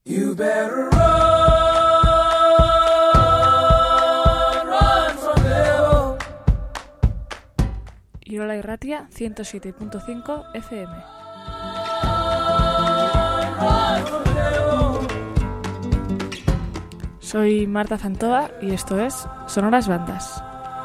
You better run from devil. Irola Irratia 107.5 FM. Soy Marta Fantoa y esto es Sonoras Bandas.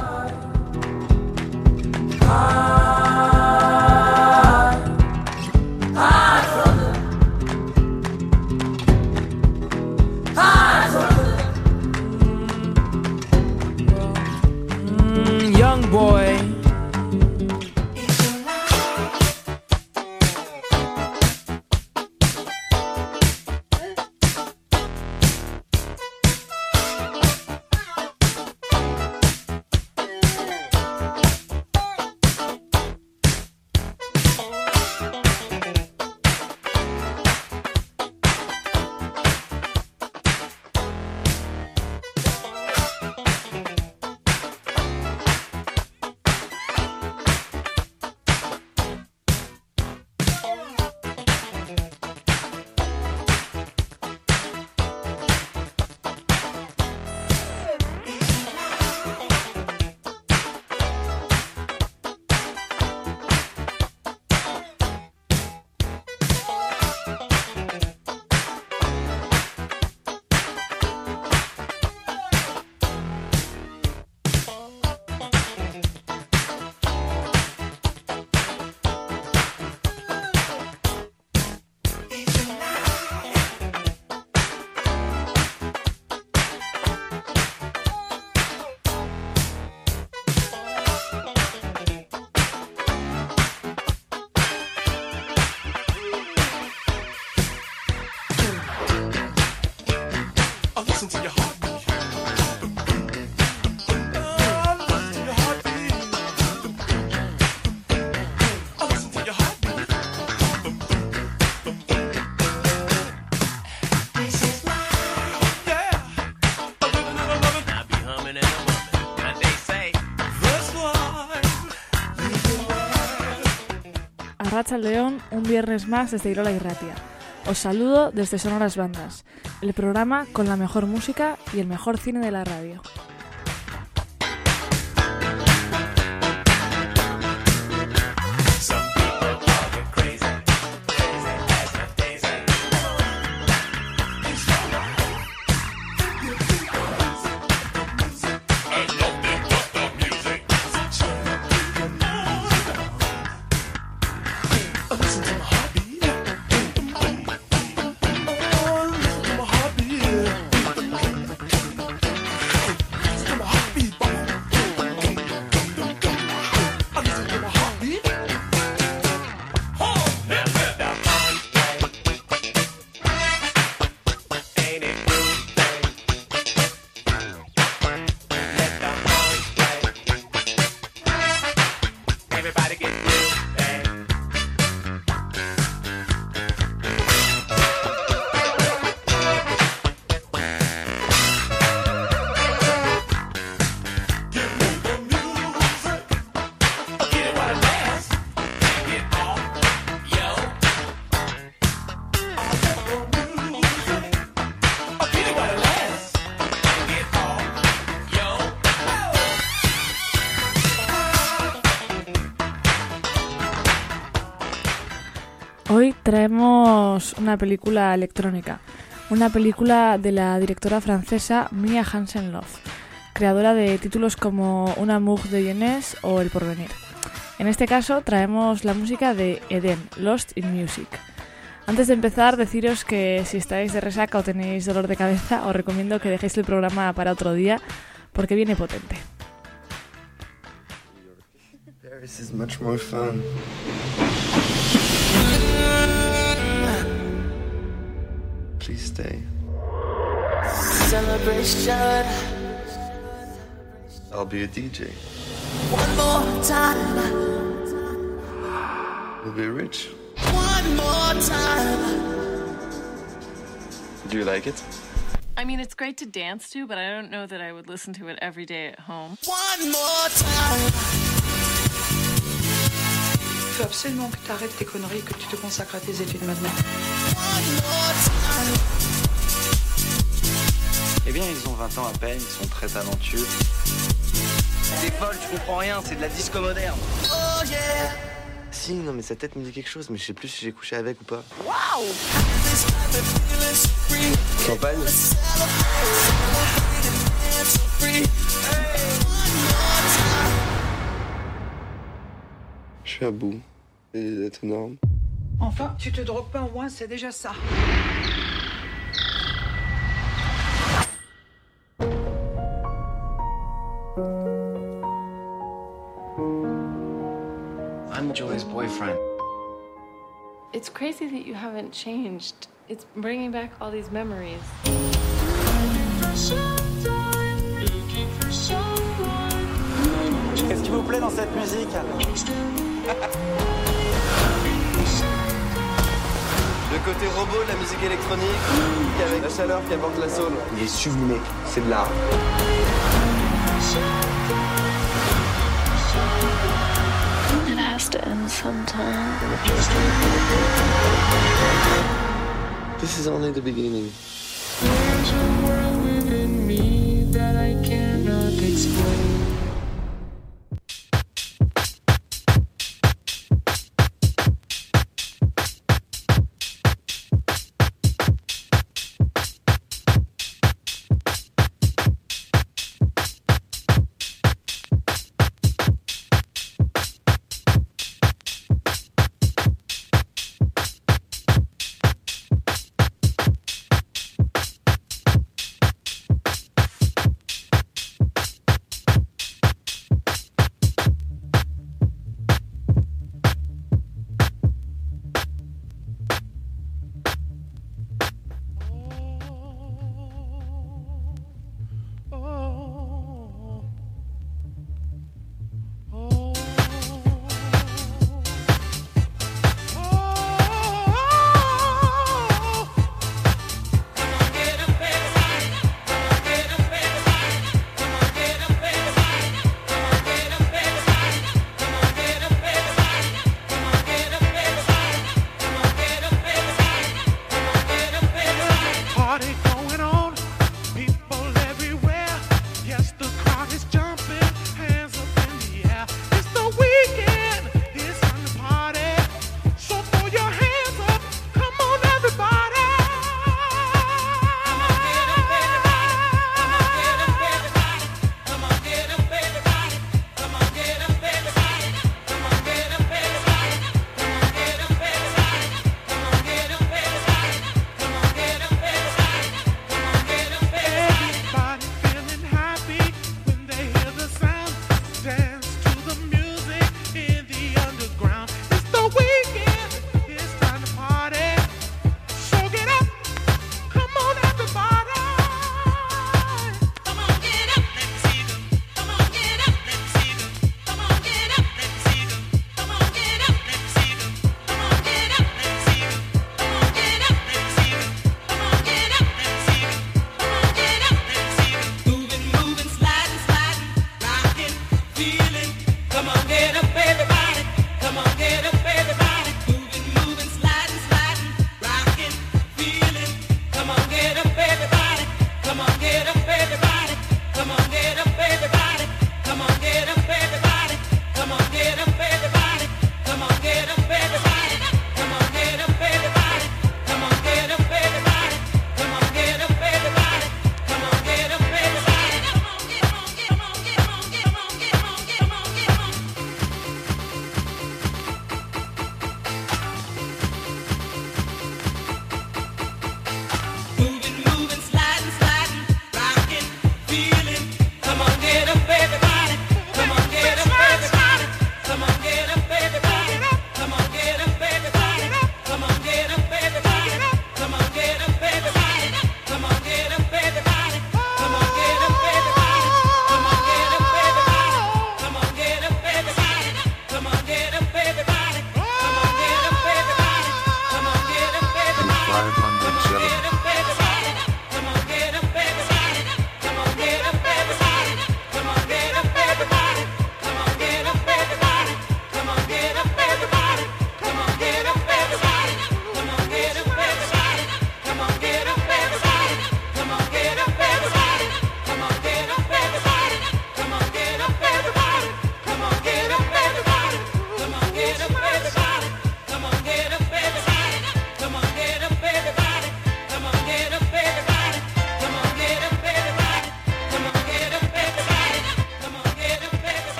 Young boy. Arratsaldeon, un viernes más desde Irola Irratia. Os saludo desde Sonoras Bandas, el programa con la mejor música y el mejor cine de la radio. Hoy traemos una película electrónica, una película de la directora francesa Mia Hansen-Løve, creadora de títulos como Un amour de jeunesse o El porvenir. En este caso traemos la música de Eden, Lost in Music. Antes de empezar, deciros que si estáis de resaca o tenéis dolor de cabeza, os recomiendo que dejéis el programa para otro día, porque viene potente. Paris is much more fun. Please stay. Celebration. I'll be a DJ. One more time. We'll be rich. One more time. Do you like it? I mean, it's great to dance to, but I don't know that I would listen to it every day at home. One more time. Il faut absolument que tu arrêtes tes conneries et que tu te consacres à tes études maintenant. One more time. ils ont 20 ans à peine, ils sont très talentueux. T'es folle, tu comprends rien, c'est de la disco moderne. Oh yeah. Si, non, mais sa tête me dit quelque chose, mais je sais plus si j'ai couché avec ou pas. Wow. Champagne? Je suis à bout. C'est énorme. Enfin, tu te drogues pas au moins, c'est déjà ça. I'm Joey's boyfriend. It's crazy that you haven't changed. It's bringing back all these memories. Qu'est-ce qui vous plaît dans cette musique? Le côté robot de la musique électronique, avec la chaleur qui apporte la soul. Il est sublimé, c'est de l'art. It has to end sometime. This is only the beginning. There's a world within me that I cannot explain.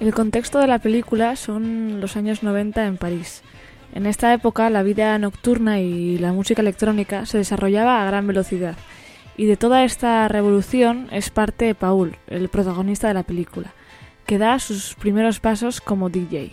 El contexto de la película son los años 90 en París. En esta época la vida nocturna y la música electrónica se desarrollaba a gran velocidad. Y de toda esta revolución es parte Paul, el protagonista de la película, que da sus primeros pasos como DJ.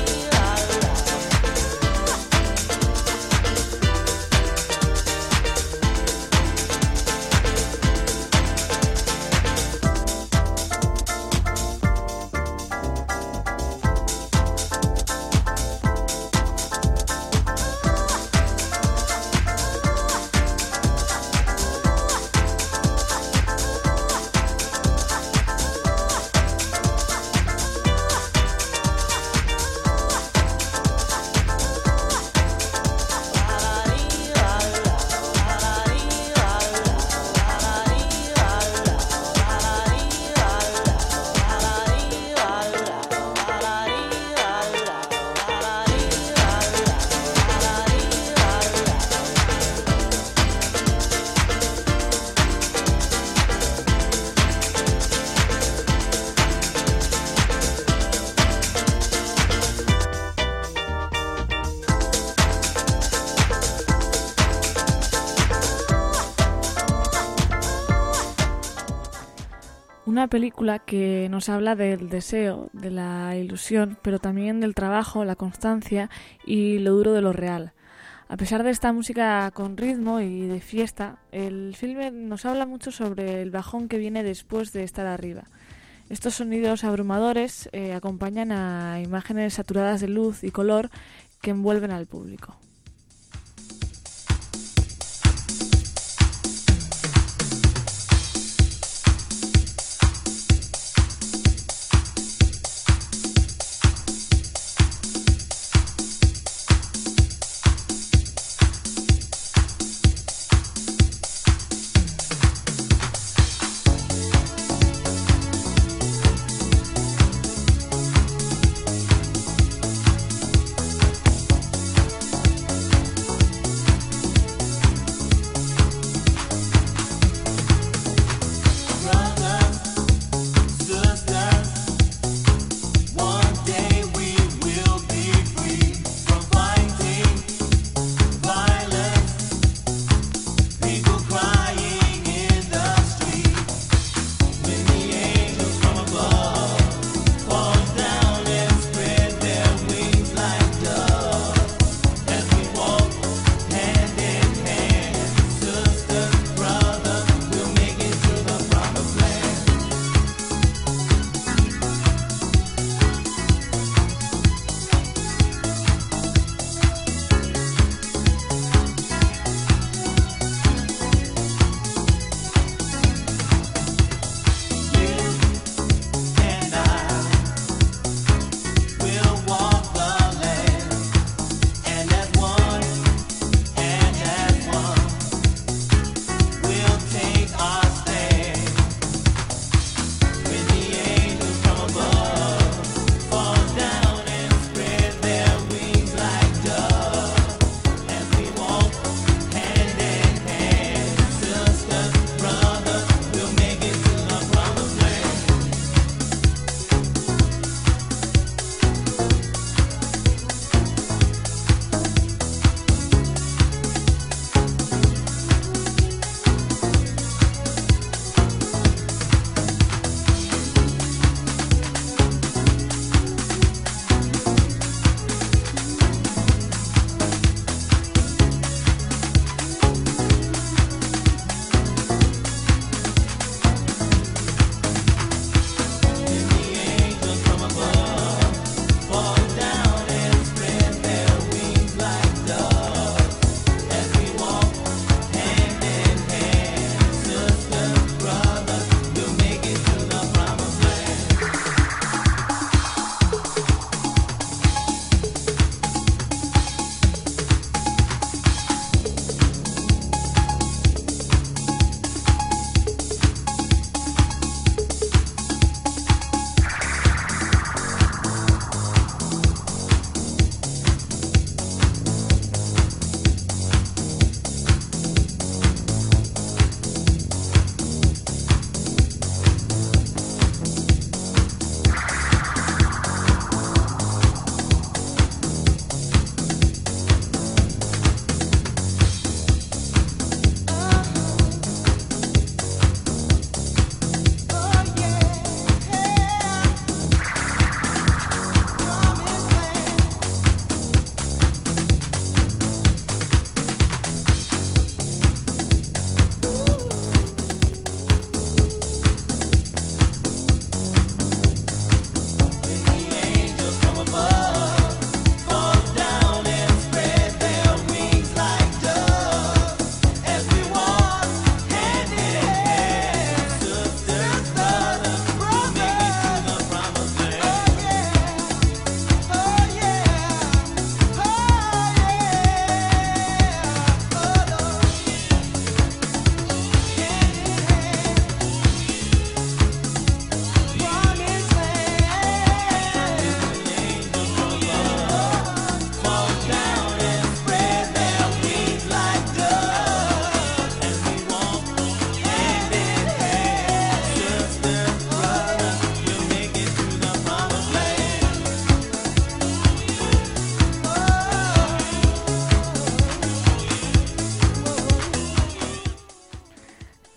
Una película que nos habla del deseo, de la ilusión, pero también del trabajo, la constancia y lo duro de lo real. A pesar de esta música con ritmo y de fiesta, el filme nos habla mucho sobre el bajón que viene después de estar arriba. Estos sonidos abrumadores acompañan a imágenes saturadas de luz y color que envuelven al público.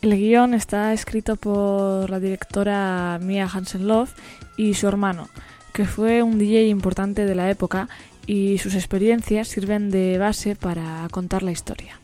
El guión está escrito por la directora Mia Hansen-Løve y su hermano, que fue un DJ importante de la época, y sus experiencias sirven de base para contar la historia.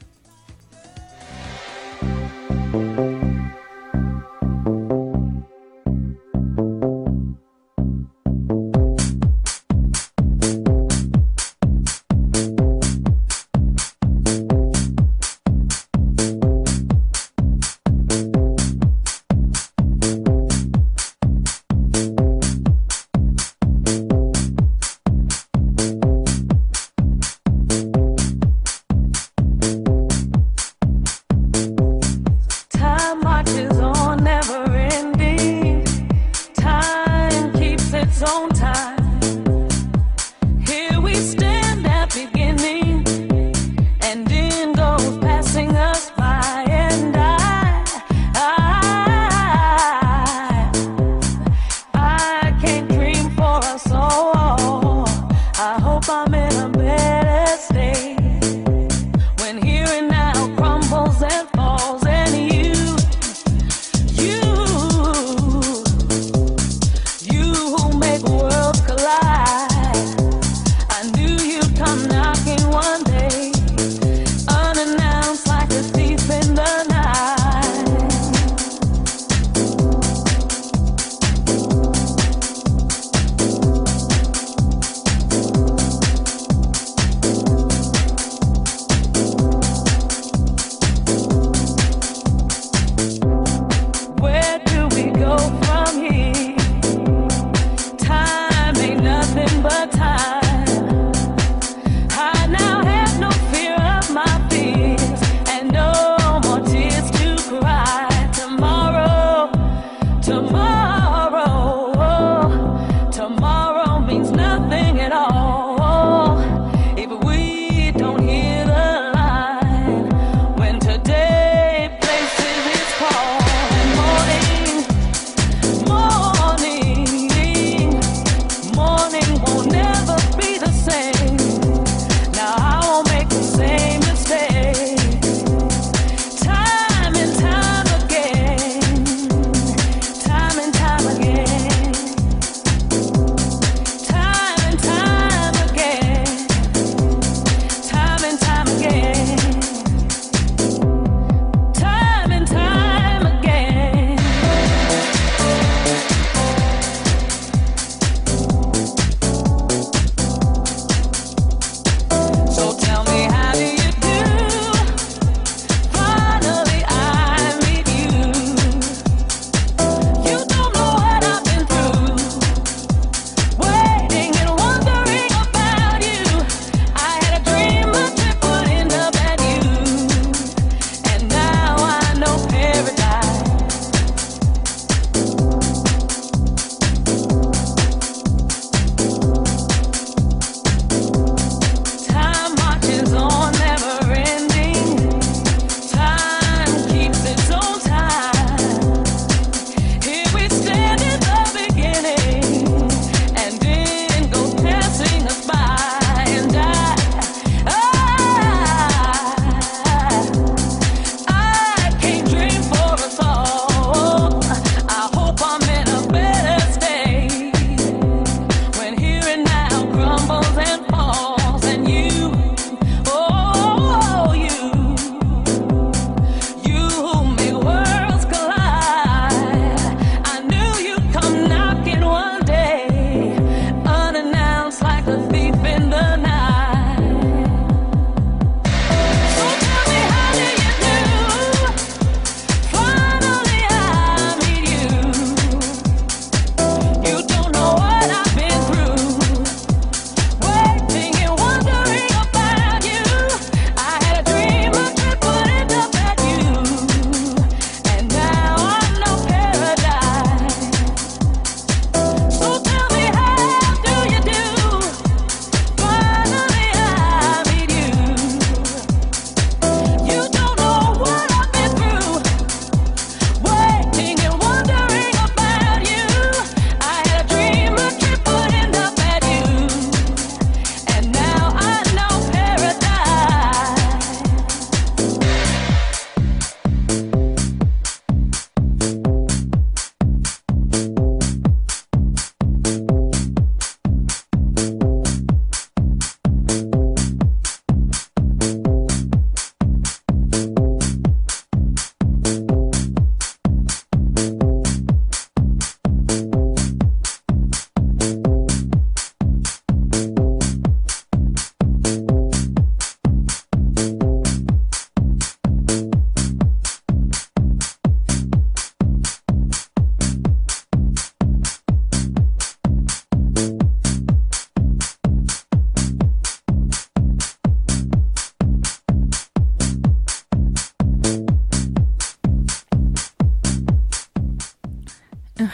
Time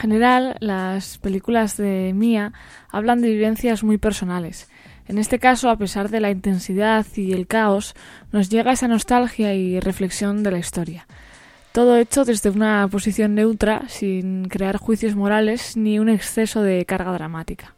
general, las películas de Mia hablan de vivencias muy personales. En este caso, a pesar de la intensidad y el caos, nos llega esa nostalgia y reflexión de la historia. Todo hecho desde una posición neutra, sin crear juicios morales ni un exceso de carga dramática.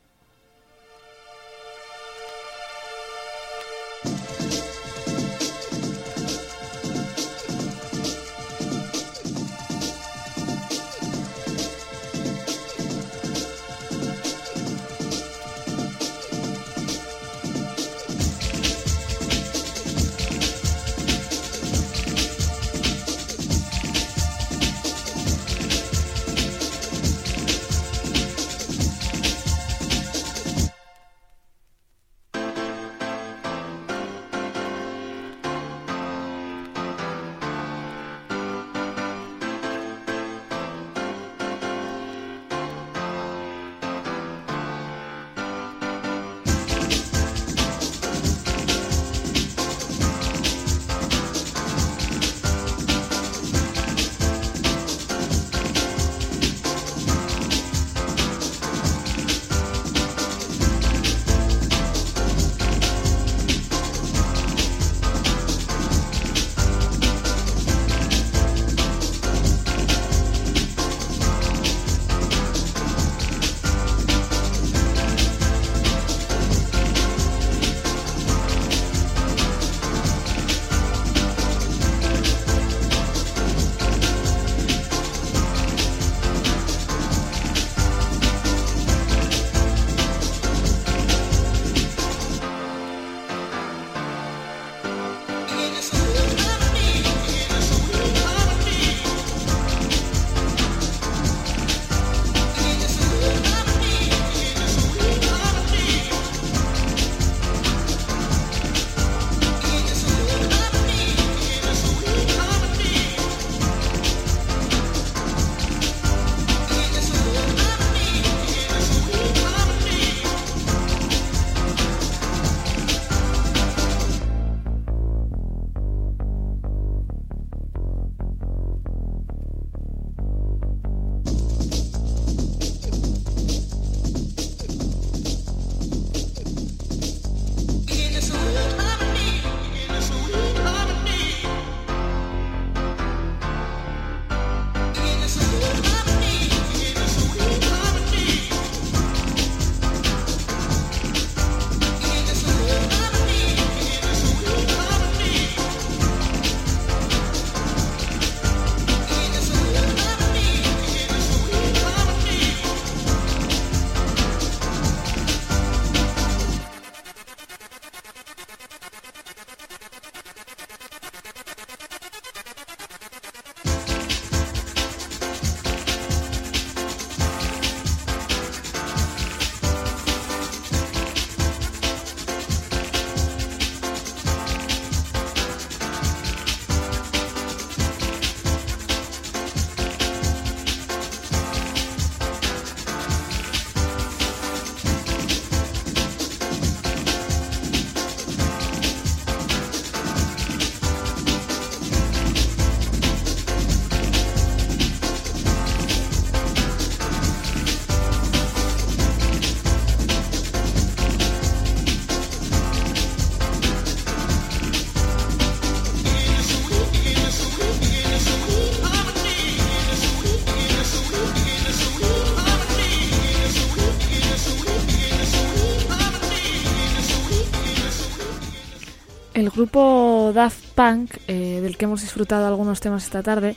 El grupo Daft Punk, del que hemos disfrutado algunos temas esta tarde,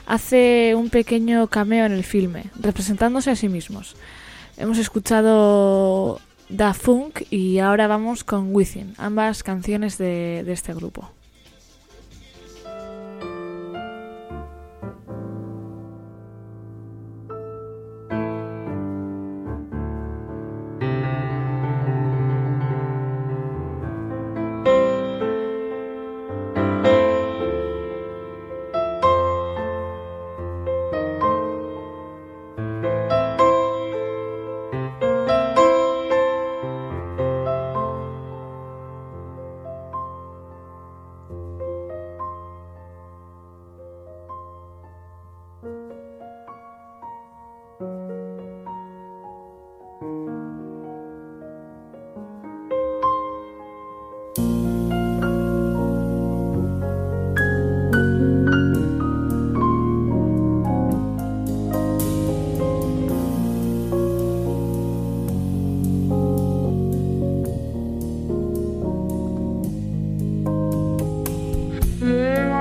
hace un pequeño cameo en el filme, representándose a sí mismos. Hemos escuchado Da Funk y ahora vamos con Within, ambas canciones de este grupo.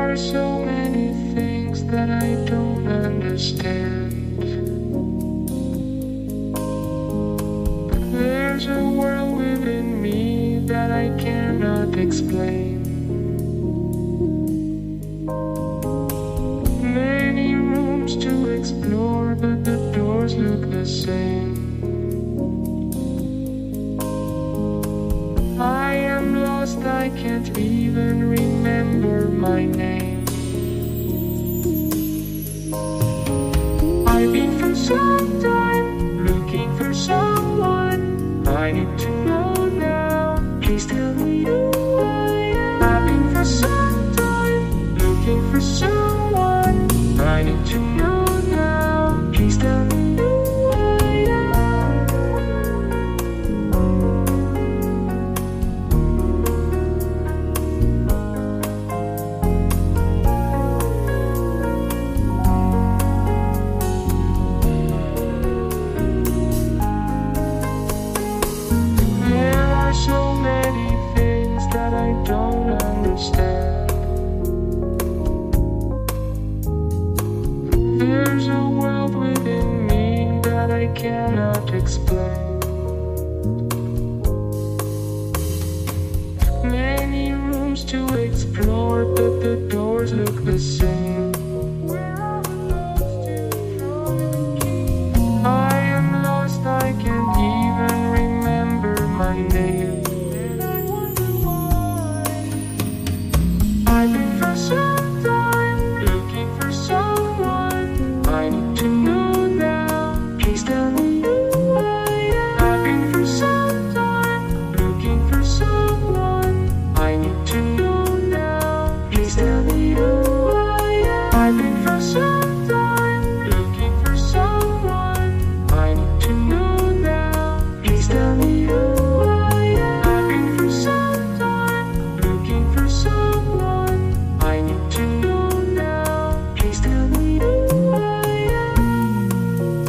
are so many things that I don't understand. There's a world within me that I cannot explain. Many rooms to explore, but the doors look the same. I am lost, I can't even remember my name. I've been for some time looking for someone I need to know now. Please tell me who I am. I've been for some time looking for someone I need to know now. Please tell me who I am. There are so many things that I don't understand. There's a world within me that I cannot explain. Many rooms to explore, but the doors look the same. I am lost, I can't even remember my name. I've been for some time looking for someone I need to know now. Please tell me who I am. I've been for some time looking for someone I need to know now. Please tell me who I am. I've been for some time looking for someone I need to know now. Please tell me who I am. I've been for some time looking for someone I need to know now. Please tell me who I am.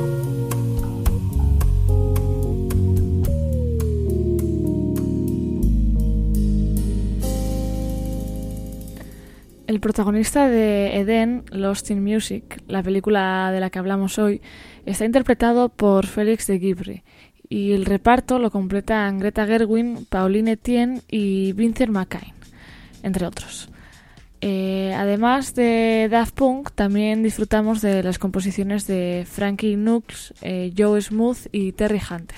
El protagonista de Eden, Lost in Music, la película de la que hablamos hoy, está interpretado por Félix de Guibre y el reparto lo completan Greta Gerwig, Pauline Etienne y Vincent McCain, entre otros. Además de Daft Punk, también disfrutamos de las composiciones de Frankie Knuckles, Joe Smooth y Terry Hunter.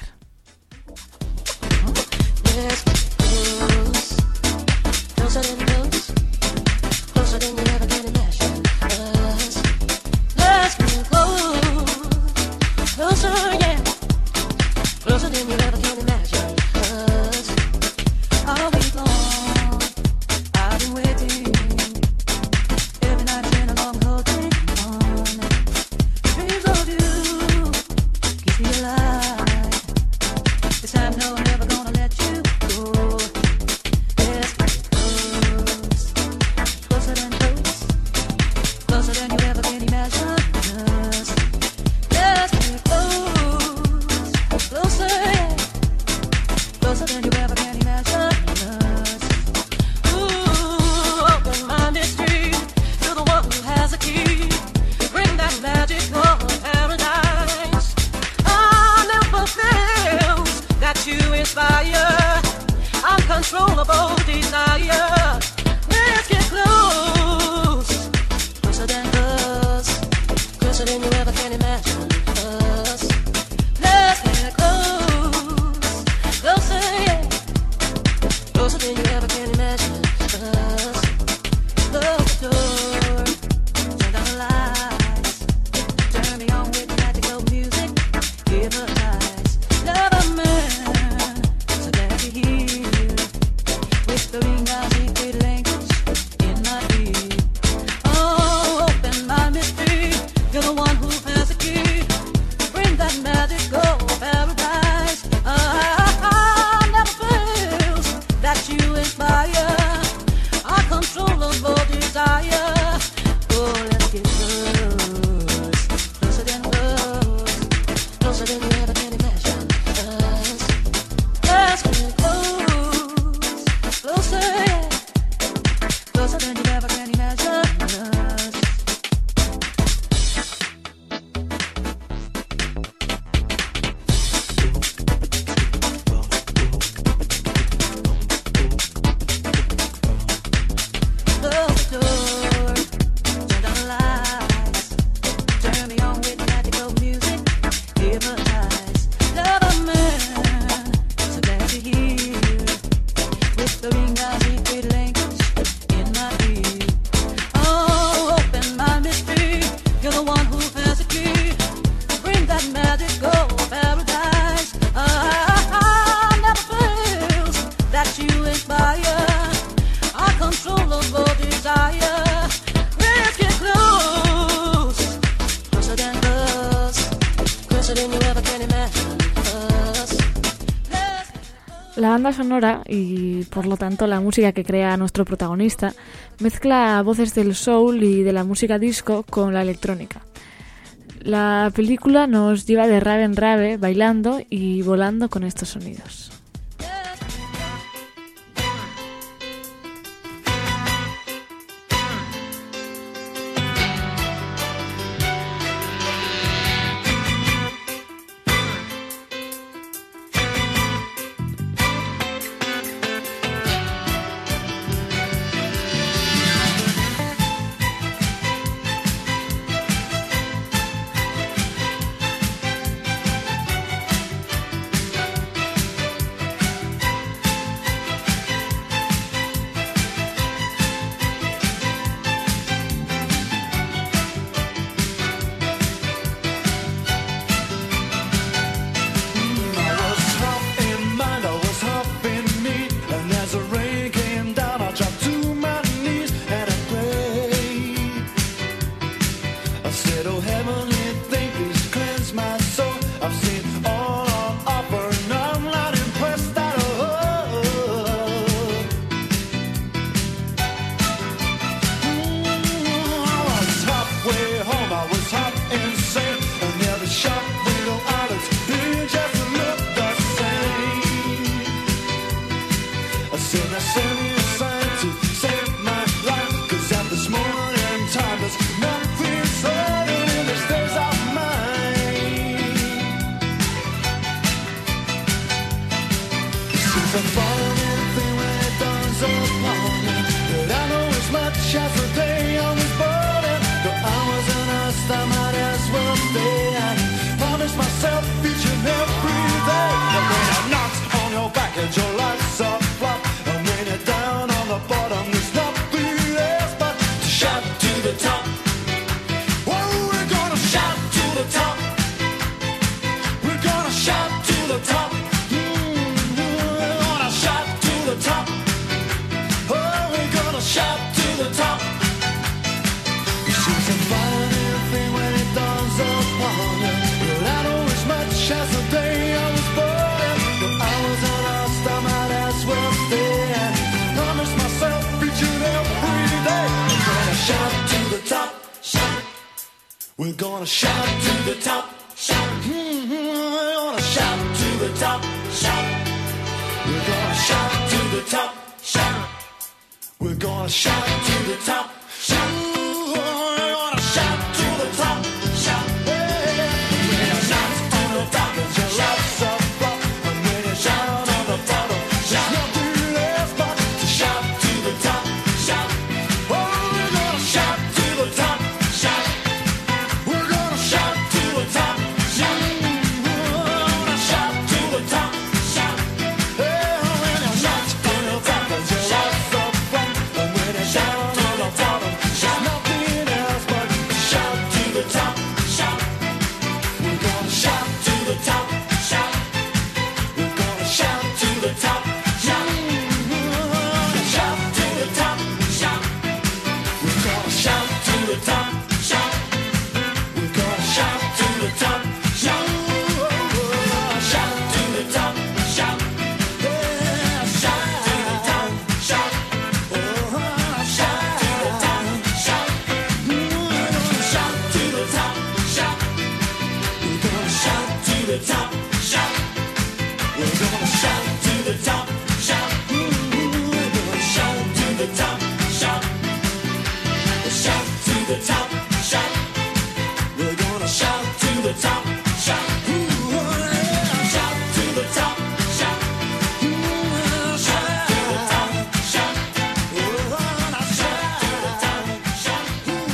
Yes, closer than close, closer than you ever can imagine. Let's get closer, yeah, closer than you ever can imagine. All week long, I've been waiting. Every night it's been a long holding on. Dreams of you keep me alive. This time, no, I'm never gonna let you go. Let's get close, closer than close, closer than you ever can imagine. Let's get close, closer, yeah, closer than you ever can imagine. Ooh, open my mystery. You're the one who has the key. Bring that magical paradise. I never fails that you inspire uncontrollable desire. Let's get close, closer than us, closer than you ever can imagine us. Let's get close, closer, yeah, closer than you ever can imagine us. Close the door, turn down the lights, turn me on with magical music, hypnotize. Love a man, so glad to hear, whispering our secret language in my ear. Oh, open my mystery, you're the one who has the key. Bring that magical paradise. Never fails that you inspire uncontrollable desire. Oh, let's get close, closer than close, closer than you ever can imagine us. Let's get close, closer, yeah, closer than you ever can imagine. La banda sonora, y por lo tanto la música que crea nuestro protagonista, mezcla voces del soul y de la música disco con la electrónica. La película nos lleva de rave en rave, bailando y volando con estos sonidos. We're gonna shout to the top, shout. We're gonna shout to the top, shout. We're gonna shout to the top, shout. We're gonna shout to the top, shout. We're gonna shout to the top, shout. We're gonna shout to the top, shout. And when you shout on the bottom, shout. Nothing left but to shout to the top, shout. Oh, we're gonna shout to the top, shout. We're gonna shout to the top, shout. We're gonna shout to the top, shout. Hey, when you shout to the top, shout. And when you shout on the bottom, shout. Nothing else but to shout to the top, shout. We're gonna shout to the top, shout. We're gonna shout to the top, shout. We're gonna shout to the top, shout. We're gonna shout to the top, shout. We're gonna shout to the top, shout. We're gonna shout to the top, shout. Yeah, shout to the top, shout. Oh, shout to the top, shout. We're gonna shout to the top, shout. We're gonna shout to the top, shout. We're gonna shout to the top, shout. We're gonna shout to the top, shout. Shout to the top, shout. We're gonna shout to the top, shout. Shout to the top, shout. Shout to the top, shout. We're gonna shout to the top, shout.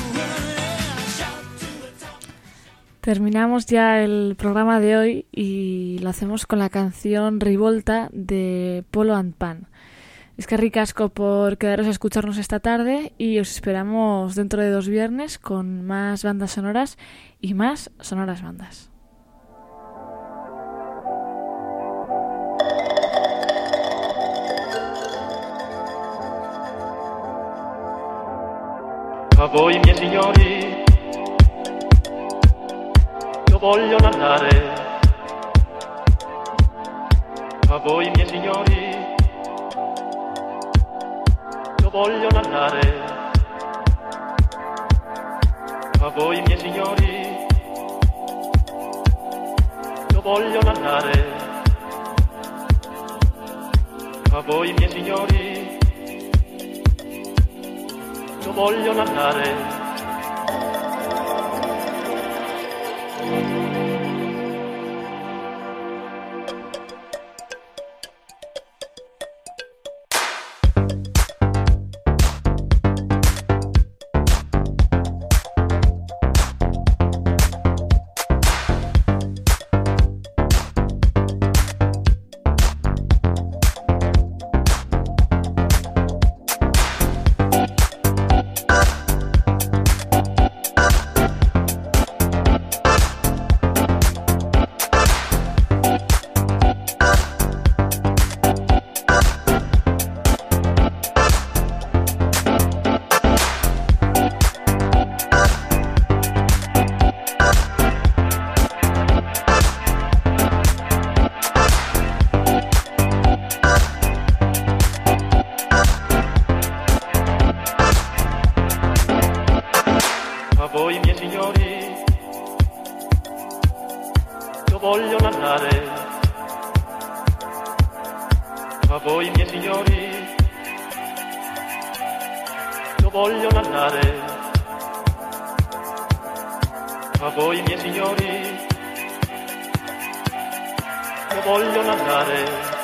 Shout to the top. Terminamos ya el programa de hoy y lo hacemos con la canción Revolta de Polo and Pan. Es que ricasco por quedaros a escucharnos esta tarde y os esperamos dentro de 2 viernes con más bandas sonoras y más sonoras bandas. A voi miei signori, io voglio narrare A voi miei signori, io voglio narrare. A voi miei signori, io voglio narrare. A voi miei signori, io voglio narrare. A voi miei signori, io voglio narrare. A voi miei signori, io voglio narrare. A voi miei signori, io voglio narrare.